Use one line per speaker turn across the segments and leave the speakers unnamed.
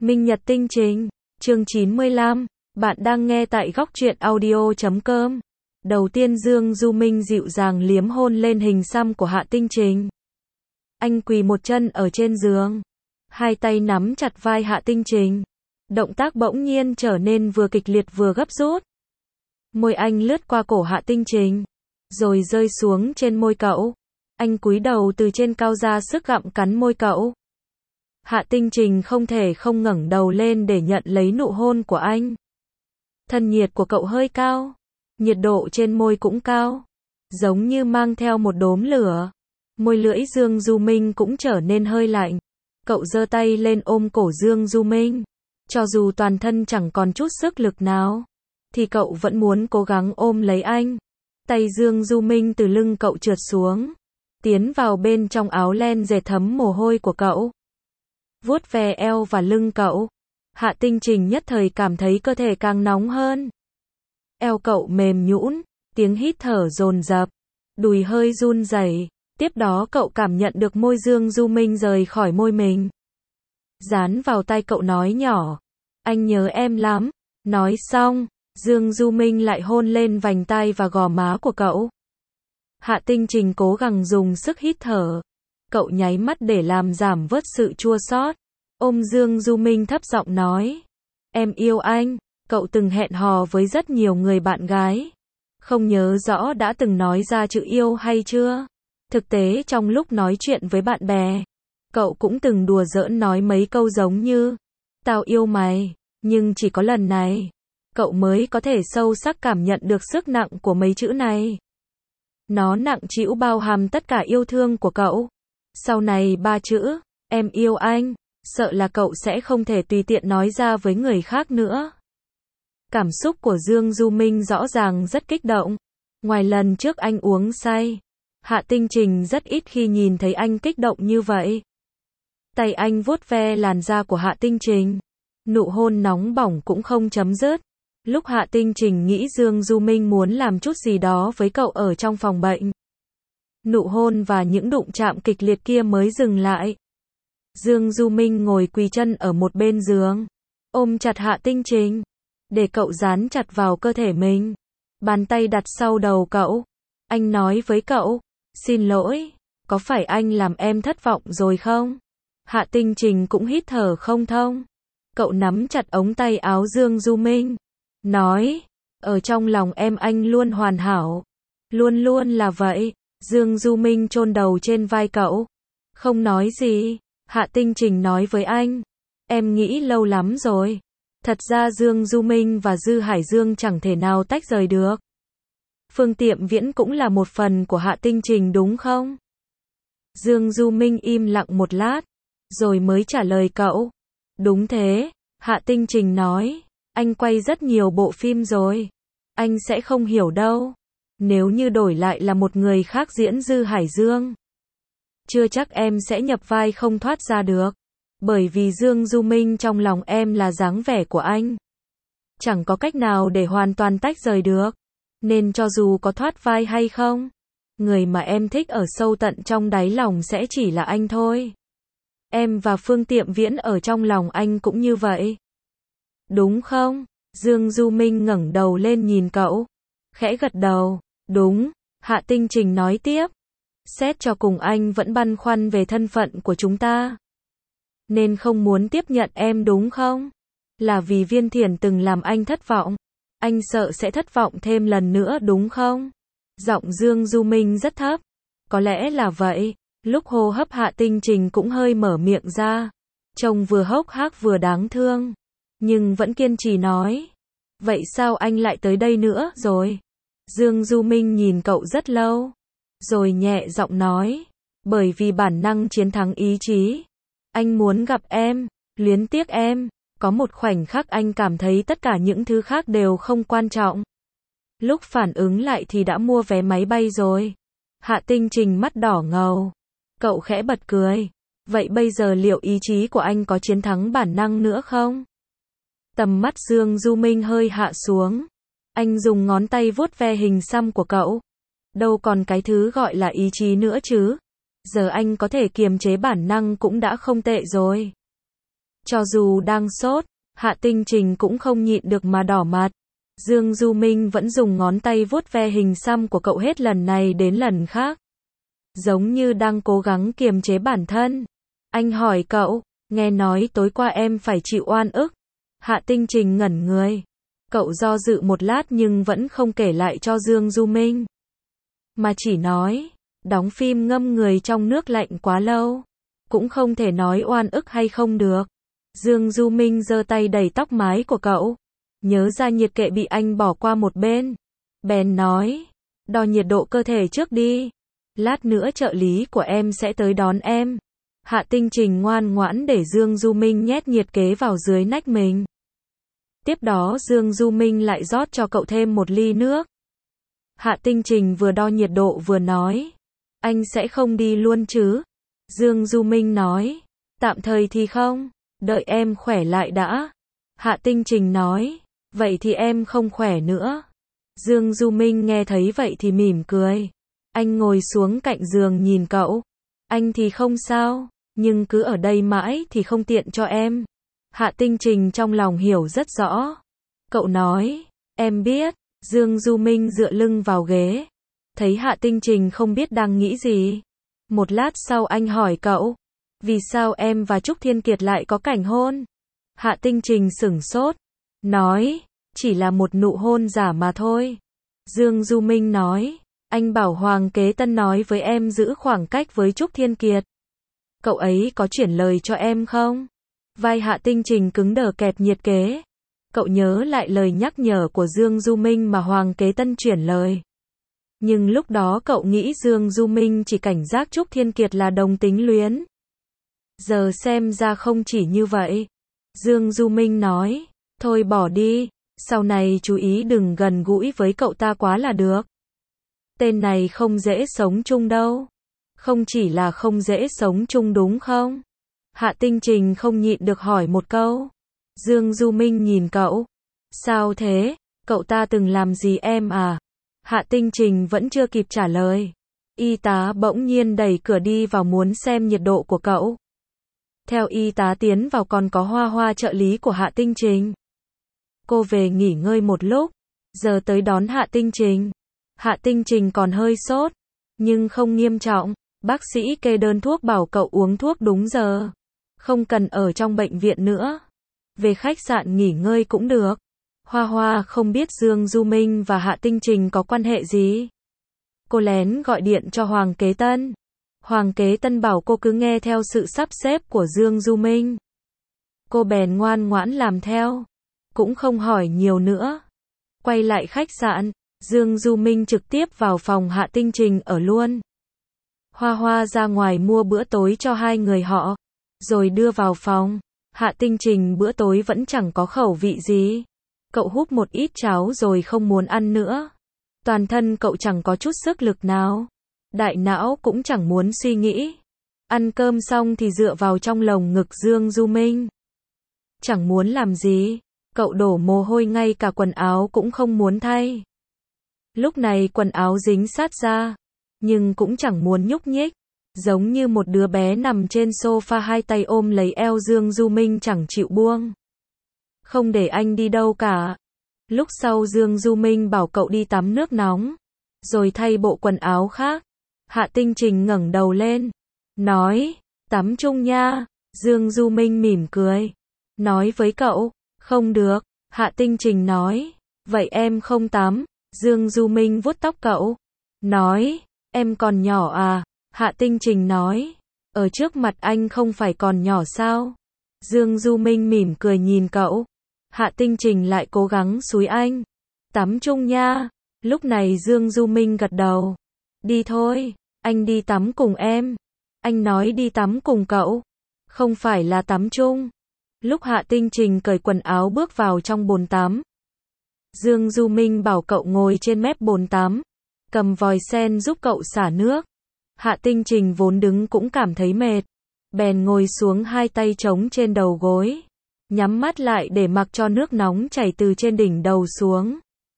Minh Nhật Tinh Trình, chương 95, bạn đang nghe tại góc truyện audio.com. Đầu tiên Dương Du Minh dịu dàng liếm hôn lên hình xăm của Hạ Tinh Trình. Anh quỳ một chân ở trên giường, hai tay nắm chặt vai Hạ Tinh Trình. Động tác bỗng nhiên trở nên vừa kịch liệt vừa gấp rút. Môi anh lướt qua cổ Hạ Tinh Trình, rồi rơi xuống trên môi cậu. Anh cúi đầu từ trên cao ra sức gặm cắn môi cậu. Hạ Tinh Trình không thể không ngẩng đầu lên để nhận lấy nụ hôn của anh. Thân nhiệt của cậu hơi cao, nhiệt độ trên môi cũng cao, giống như mang theo một đốm lửa. Môi lưỡi Dương Du Minh cũng trở nên hơi lạnh. Cậu giơ tay lên ôm cổ Dương Du Minh. Cho dù toàn thân chẳng còn chút sức lực nào, thì cậu vẫn muốn cố gắng ôm lấy anh. Tay Dương Du Minh từ lưng cậu trượt xuống, tiến vào bên trong áo len dệt thấm mồ hôi của cậu. Vuốt ve eo và lưng cậu. Hạ Tinh Trình nhất thời cảm thấy cơ thể càng nóng hơn. Eo cậu mềm nhũn, tiếng hít thở dồn dập, đùi hơi run rẩy. Tiếp đó cậu cảm nhận được môi Dương Du Minh rời khỏi môi mình. Dán vào tai cậu nói nhỏ, anh nhớ em lắm. Nói xong, Dương Du Minh lại hôn lên vành tai và gò má của cậu. Hạ Tinh Trình cố gắng dùng sức hít thở. Cậu nháy mắt để làm giảm bớt sự chua xót. Ôm Dương Du Minh thấp giọng nói, em yêu anh. Cậu từng hẹn hò với rất nhiều người bạn gái, không nhớ rõ đã từng nói ra chữ yêu hay chưa. Thực tế trong lúc nói chuyện với bạn bè, cậu cũng từng đùa giỡn nói mấy câu giống như, tao yêu mày. Nhưng chỉ có lần này, cậu mới có thể sâu sắc cảm nhận được sức nặng của mấy chữ này. Nó nặng trĩu bao hàm tất cả yêu thương của cậu. Sau này ba chữ, em yêu anh, sợ là cậu sẽ không thể tùy tiện nói ra với người khác nữa. Cảm xúc của Dương Du Minh rõ ràng rất kích động. Ngoài lần trước anh uống say, Hạ Tinh Trình rất ít khi nhìn thấy anh kích động như vậy. Tay anh vuốt ve làn da của Hạ Tinh Trình. Nụ hôn nóng bỏng cũng không chấm dứt. Lúc Hạ Tinh Trình nghĩ Dương Du Minh muốn làm chút gì đó với cậu ở trong phòng bệnh, nụ hôn và những đụng chạm kịch liệt kia mới dừng lại. Dương Du Minh ngồi quỳ chân ở một bên giường, ôm chặt Hạ Tinh Trình, để cậu dán chặt vào cơ thể mình. Bàn tay đặt sau đầu cậu. Anh nói với cậu, xin lỗi, có phải anh làm em thất vọng rồi không? Hạ Tinh Trình cũng hít thở không thông. Cậu nắm chặt ống tay áo Dương Du Minh, nói, ở trong lòng em anh luôn hoàn hảo. Luôn luôn là vậy. Dương Du Minh chôn đầu trên vai cậu, không nói gì. Hạ Tinh Trình nói với anh, em nghĩ lâu lắm rồi. Thật ra Dương Du Minh và Dư Hải Dương chẳng thể nào tách rời được. Phương Tiệm Viễn cũng là một phần của Hạ Tinh Trình đúng không? Dương Du Minh im lặng một lát, rồi mới trả lời cậu. Đúng thế, Hạ Tinh Trình nói, anh quay rất nhiều bộ phim rồi. Anh sẽ không hiểu đâu. Nếu như đổi lại là một người khác diễn Dư Hải Dương, chưa chắc em sẽ nhập vai không thoát ra được. Bởi vì Dương Du Minh trong lòng em là dáng vẻ của anh. Chẳng có cách nào để hoàn toàn tách rời được. Nên cho dù có thoát vai hay không, người mà em thích ở sâu tận trong đáy lòng sẽ chỉ là anh thôi. Em và Phương Tiệm Viễn ở trong lòng anh cũng như vậy. Đúng không? Dương Du Minh ngẩng đầu lên nhìn cậu, khẽ gật đầu. Đúng. Hạ Tinh Trình nói tiếp, xét cho cùng anh vẫn băn khoăn về thân phận của chúng ta, nên không muốn tiếp nhận em đúng không? Là vì Viên Thiển từng làm anh thất vọng. Anh sợ sẽ thất vọng thêm lần nữa đúng không? Giọng Dương Du Minh rất thấp. Có lẽ là vậy. Lúc hô hấp Hạ Tinh Trình cũng hơi mở miệng ra, trông vừa hốc hác vừa đáng thương, nhưng vẫn kiên trì nói, vậy sao anh lại tới đây nữa rồi? Dương Du Minh nhìn cậu rất lâu, rồi nhẹ giọng nói, bởi vì bản năng chiến thắng ý chí. Anh muốn gặp em, luyến tiếc em. Có một khoảnh khắc anh cảm thấy tất cả những thứ khác đều không quan trọng. Lúc phản ứng lại thì đã mua vé máy bay rồi. Hạ Tinh Trình mắt đỏ ngầu. Cậu khẽ bật cười. Vậy bây giờ liệu ý chí của anh có chiến thắng bản năng nữa không? Tầm mắt Dương Du Minh hơi hạ xuống. Anh dùng ngón tay vuốt ve hình xăm của cậu. Đâu còn cái thứ gọi là ý chí nữa chứ. Giờ anh có thể kiềm chế bản năng cũng đã không tệ rồi. Cho dù đang sốt, Hạ Tinh Trình cũng không nhịn được mà đỏ mặt. Dương Du Minh vẫn dùng ngón tay vuốt ve hình xăm của cậu hết lần này đến lần khác. Giống như đang cố gắng kiềm chế bản thân. Anh hỏi cậu, nghe nói tối qua em phải chịu oan ức. Hạ Tinh Trình ngẩn người. Cậu do dự một lát nhưng vẫn không kể lại cho Dương Du Minh. Mà chỉ nói, đóng phim ngâm người trong nước lạnh quá lâu. Cũng không thể nói oan ức hay không được. Dương Du Minh giơ tay đẩy tóc mái của cậu. Nhớ ra nhiệt kệ bị anh bỏ qua một bên. Bèn nói, đo nhiệt độ cơ thể trước đi. Lát nữa trợ lý của em sẽ tới đón em. Hạ Tinh Trình ngoan ngoãn để Dương Du Minh nhét nhiệt kế vào dưới nách mình. Tiếp đó Dương Du Minh lại rót cho cậu thêm một ly nước. Hạ Tinh Trình vừa đo nhiệt độ vừa nói, anh sẽ không đi luôn chứ? Dương Du Minh nói, tạm thời thì không, đợi em khỏe lại đã. Hạ Tinh Trình nói, vậy thì em không khỏe nữa. Dương Du Minh nghe thấy vậy thì mỉm cười. Anh ngồi xuống cạnh giường nhìn cậu. Anh thì không sao, nhưng cứ ở đây mãi thì không tiện cho em. Hạ Tinh Trình trong lòng hiểu rất rõ. Cậu nói, em biết. Dương Du Minh dựa lưng vào ghế. Thấy Hạ Tinh Trình không biết đang nghĩ gì. Một lát sau anh hỏi cậu, vì sao em và Trúc Thiên Kiệt lại có cảnh hôn? Hạ Tinh Trình sửng sốt, nói, chỉ là một nụ hôn giả mà thôi. Dương Du Minh nói, anh bảo Hoàng Kế Tân nói với em giữ khoảng cách với Trúc Thiên Kiệt. Cậu ấy có chuyển lời cho em không? Vai Hạ Tinh Trình cứng đờ kẹp nhiệt kế. Cậu nhớ lại lời nhắc nhở của Dương Du Minh mà Hoàng Kế Tân chuyển lời. Nhưng lúc đó cậu nghĩ Dương Du Minh chỉ cảnh giác Trúc Thiên Kiệt là đồng tính luyến. Giờ xem ra không chỉ như vậy. Dương Du Minh nói, thôi bỏ đi, sau này chú ý đừng gần gũi với cậu ta quá là được. Tên này không dễ sống chung đâu. Không chỉ là không dễ sống chung đúng không? Hạ Tinh Trình không nhịn được hỏi một câu. Dương Du Minh nhìn cậu. Sao thế? Cậu ta từng làm gì em à? Hạ Tinh Trình vẫn chưa kịp trả lời. Y tá bỗng nhiên đẩy cửa đi vào muốn xem nhiệt độ của cậu. Theo y tá tiến vào còn có Hoa Hoa trợ lý của Hạ Tinh Trình. Cô về nghỉ ngơi một lúc, giờ tới đón Hạ Tinh Trình. Hạ Tinh Trình còn hơi sốt, nhưng không nghiêm trọng. Bác sĩ kê đơn thuốc bảo cậu uống thuốc đúng giờ. Không cần ở trong bệnh viện nữa. Về khách sạn nghỉ ngơi cũng được. Hoa Hoa không biết Dương Du Minh và Hạ Tinh Trình có quan hệ gì. Cô lén gọi điện cho Hoàng Kế Tân. Hoàng Kế Tân bảo cô cứ nghe theo sự sắp xếp của Dương Du Minh. Cô bèn ngoan ngoãn làm theo. Cũng không hỏi nhiều nữa. Quay lại khách sạn, Dương Du Minh trực tiếp vào phòng Hạ Tinh Trình ở luôn. Hoa Hoa ra ngoài mua bữa tối cho hai người họ, rồi đưa vào phòng. Hạ Tinh Trình bữa tối vẫn chẳng có khẩu vị gì. Cậu húp một ít cháo rồi không muốn ăn nữa. Toàn thân cậu chẳng có chút sức lực nào. Đại não cũng chẳng muốn suy nghĩ. Ăn cơm xong thì dựa vào trong lồng ngực Dương Du Minh. Chẳng muốn làm gì. Cậu đổ mồ hôi ngay cả quần áo cũng không muốn thay. Lúc này quần áo dính sát ra, nhưng cũng chẳng muốn nhúc nhích. Giống như một đứa bé nằm trên sofa hai tay ôm lấy eo Dương Du Minh chẳng chịu buông. Không để anh đi đâu cả. Lúc sau Dương Du Minh bảo cậu đi tắm nước nóng, rồi thay bộ quần áo khác. Hạ Tinh Trình ngẩng đầu lên, nói, tắm chung nha. Dương Du Minh mỉm cười, nói với cậu, không được. Hạ Tinh Trình nói, vậy em không tắm. Dương Du Minh vuốt tóc cậu, nói, em còn nhỏ à? Hạ Tinh Trình nói, ở trước mặt anh không phải còn nhỏ sao? Dương Du Minh mỉm cười nhìn cậu. Hạ Tinh Trình lại cố gắng xúi anh, tắm chung nha. Lúc này Dương Du Minh gật đầu, đi thôi, anh đi tắm cùng em. Anh nói đi tắm cùng cậu, không phải là tắm chung. Lúc Hạ Tinh Trình cởi quần áo bước vào trong bồn tắm, Dương Du Minh bảo cậu ngồi trên mép bồn tắm, cầm vòi sen giúp cậu xả nước. Hạ Tinh Trình vốn đứng cũng cảm thấy mệt, bèn ngồi xuống hai tay trống trên đầu gối, nhắm mắt lại để mặc cho nước nóng chảy từ trên đỉnh đầu xuống.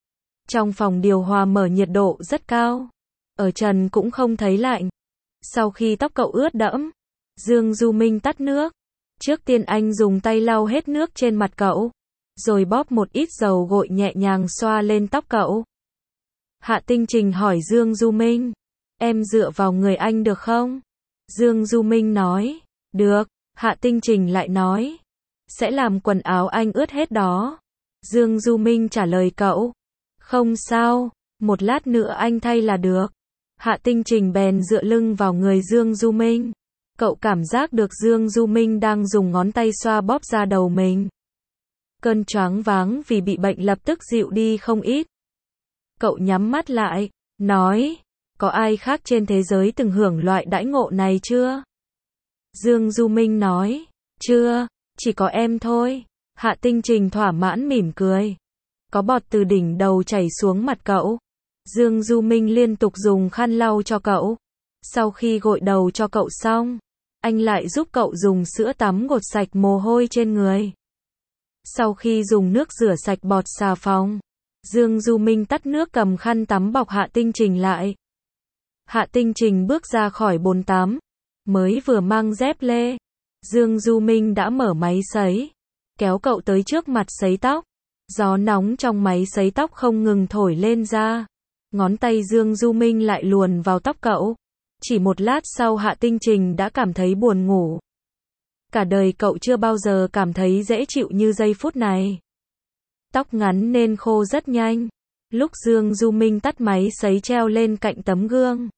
Trong phòng điều hòa mở nhiệt độ rất cao, ở trần cũng không thấy lạnh. Sau khi tóc cậu ướt đẫm, Dương Du Minh tắt nước, Trước tiên anh dùng tay lau hết nước trên mặt cậu, rồi bóp một ít dầu gội nhẹ nhàng xoa lên tóc cậu. Hạ Tinh Trình hỏi Dương Du Minh, em dựa vào người anh được không? Dương Du Minh nói, được. Hạ Tinh Trình lại nói, sẽ làm quần áo anh ướt hết đó. Dương Du Minh trả lời cậu, không sao, một lát nữa anh thay là được. Hạ Tinh Trình bèn dựa lưng vào người Dương Du Minh. Cậu cảm giác được Dương Du Minh đang dùng ngón tay xoa bóp da đầu mình. Cơn choáng váng vì bị bệnh lập tức dịu đi không ít. Cậu nhắm mắt lại, nói, có ai khác trên thế giới từng hưởng loại đãi ngộ này chưa? Dương Du Minh nói, chưa, chỉ có em thôi. Hạ Tinh Trình thỏa mãn mỉm cười. Có bọt từ đỉnh đầu chảy xuống mặt cậu. Dương Du Minh liên tục dùng khăn lau cho cậu. Sau khi gội đầu cho cậu xong, anh lại giúp cậu dùng sữa tắm gột sạch mồ hôi trên người. Sau khi dùng nước rửa sạch bọt xà phòng, Dương Du Minh tắt nước cầm khăn tắm bọc Hạ Tinh Trình lại. Hạ Tinh Trình bước ra khỏi bồn tắm, mới vừa mang dép lê. Dương Du Minh đã mở máy sấy, kéo cậu tới trước mặt sấy tóc. Gió nóng trong máy sấy tóc không ngừng thổi lên da. Ngón tay Dương Du Minh lại luồn vào tóc cậu. Chỉ một lát sau Hạ Tinh Trình đã cảm thấy buồn ngủ. Cả đời cậu chưa bao giờ cảm thấy dễ chịu như giây phút này. Tóc ngắn nên khô rất nhanh. Lúc Dương Du Minh tắt máy sấy treo lên cạnh tấm gương,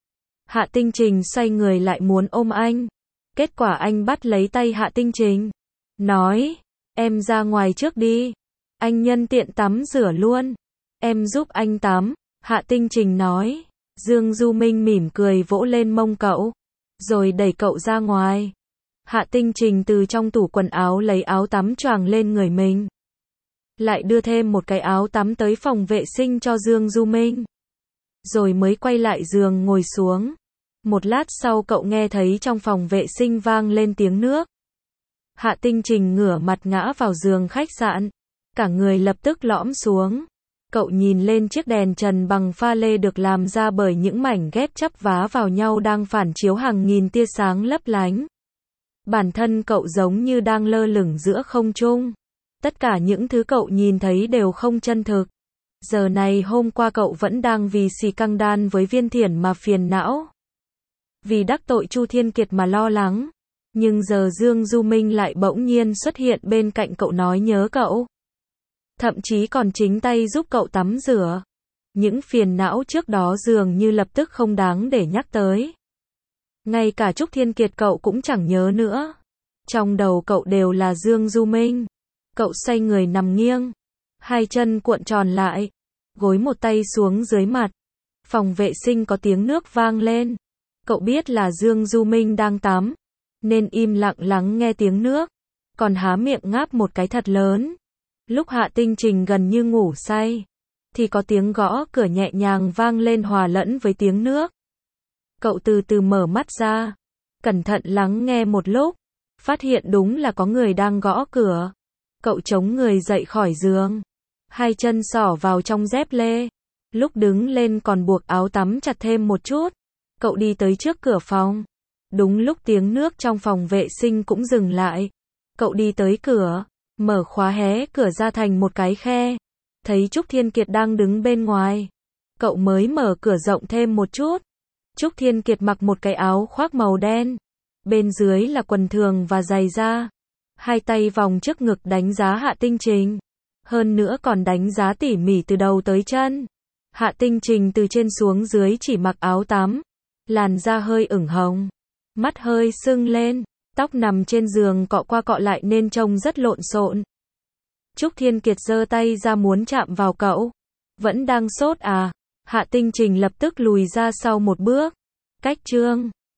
Hạ Tinh Trình xoay người lại muốn ôm anh. Kết quả anh bắt lấy tay Hạ Tinh Trình, nói, em ra ngoài trước đi. Anh nhân tiện tắm rửa luôn. Em giúp anh tắm. Hạ Tinh Trình nói. Dương Du Minh mỉm cười vỗ lên mông cậu, rồi đẩy cậu ra ngoài. Hạ Tinh Trình từ trong tủ quần áo lấy áo tắm choàng lên người mình. Lại đưa thêm một cái áo tắm tới phòng vệ sinh cho Dương Du Minh. Rồi mới quay lại giường ngồi xuống. Một lát sau cậu nghe thấy trong phòng vệ sinh vang lên tiếng nước. Hạ Tinh Trình ngửa mặt ngã vào giường khách sạn. Cả người lập tức lõm xuống. Cậu nhìn lên chiếc đèn trần bằng pha lê được làm ra bởi những mảnh ghép chắp vá vào nhau đang phản chiếu hàng nghìn tia sáng lấp lánh. Bản thân cậu giống như đang lơ lửng giữa không trung. Tất cả những thứ cậu nhìn thấy đều không chân thực. Giờ này hôm qua cậu vẫn đang vì xì căng đan với Viên Thiển mà phiền não. Vì đắc tội Chu Thiên Kiệt mà lo lắng. Nhưng giờ Dương Du Minh lại bỗng nhiên xuất hiện bên cạnh cậu nói nhớ cậu. Thậm chí còn chính tay giúp cậu tắm rửa. Những phiền não trước đó dường như lập tức không đáng để nhắc tới. Ngay cả Trúc Thiên Kiệt cậu cũng chẳng nhớ nữa. Trong đầu cậu đều là Dương Du Minh. Cậu xoay người nằm nghiêng, hai chân cuộn tròn lại, gối một tay xuống dưới mặt. Phòng vệ sinh có tiếng nước vang lên. Cậu biết là Dương Du Minh đang tắm, nên im lặng lắng nghe tiếng nước, còn há miệng ngáp một cái thật lớn. Lúc Hạ Tinh Trình gần như ngủ say, thì có tiếng gõ cửa nhẹ nhàng vang lên hòa lẫn với tiếng nước. Cậu từ từ mở mắt ra, cẩn thận lắng nghe một lúc, phát hiện đúng là có người đang gõ cửa. Cậu chống người dậy khỏi giường, hai chân xỏ vào trong dép lê. Lúc đứng lên còn buộc áo tắm chặt thêm một chút. Cậu đi tới trước cửa phòng. Đúng lúc tiếng nước trong phòng vệ sinh cũng dừng lại. Cậu đi tới cửa, mở khóa hé cửa ra thành một cái khe. Thấy Trúc Thiên Kiệt đang đứng bên ngoài. Cậu mới mở cửa rộng thêm một chút. Trúc Thiên Kiệt mặc một cái áo khoác màu đen. Bên dưới là quần thường và giày da. Hai tay vòng trước ngực đánh giá Hạ Tinh Trình. Hơn nữa còn đánh giá tỉ mỉ từ đầu tới chân. Hạ Tinh Trình từ trên xuống dưới chỉ mặc áo tắm. Làn da hơi ửng hồng. Mắt hơi sưng lên. Tóc nằm trên giường cọ qua cọ lại nên trông rất lộn xộn. Trúc Thiên Kiệt giơ tay ra muốn chạm vào cậu. Vẫn đang sốt à? Hạ Tinh Trình lập tức lùi ra sau một bước. Cách chương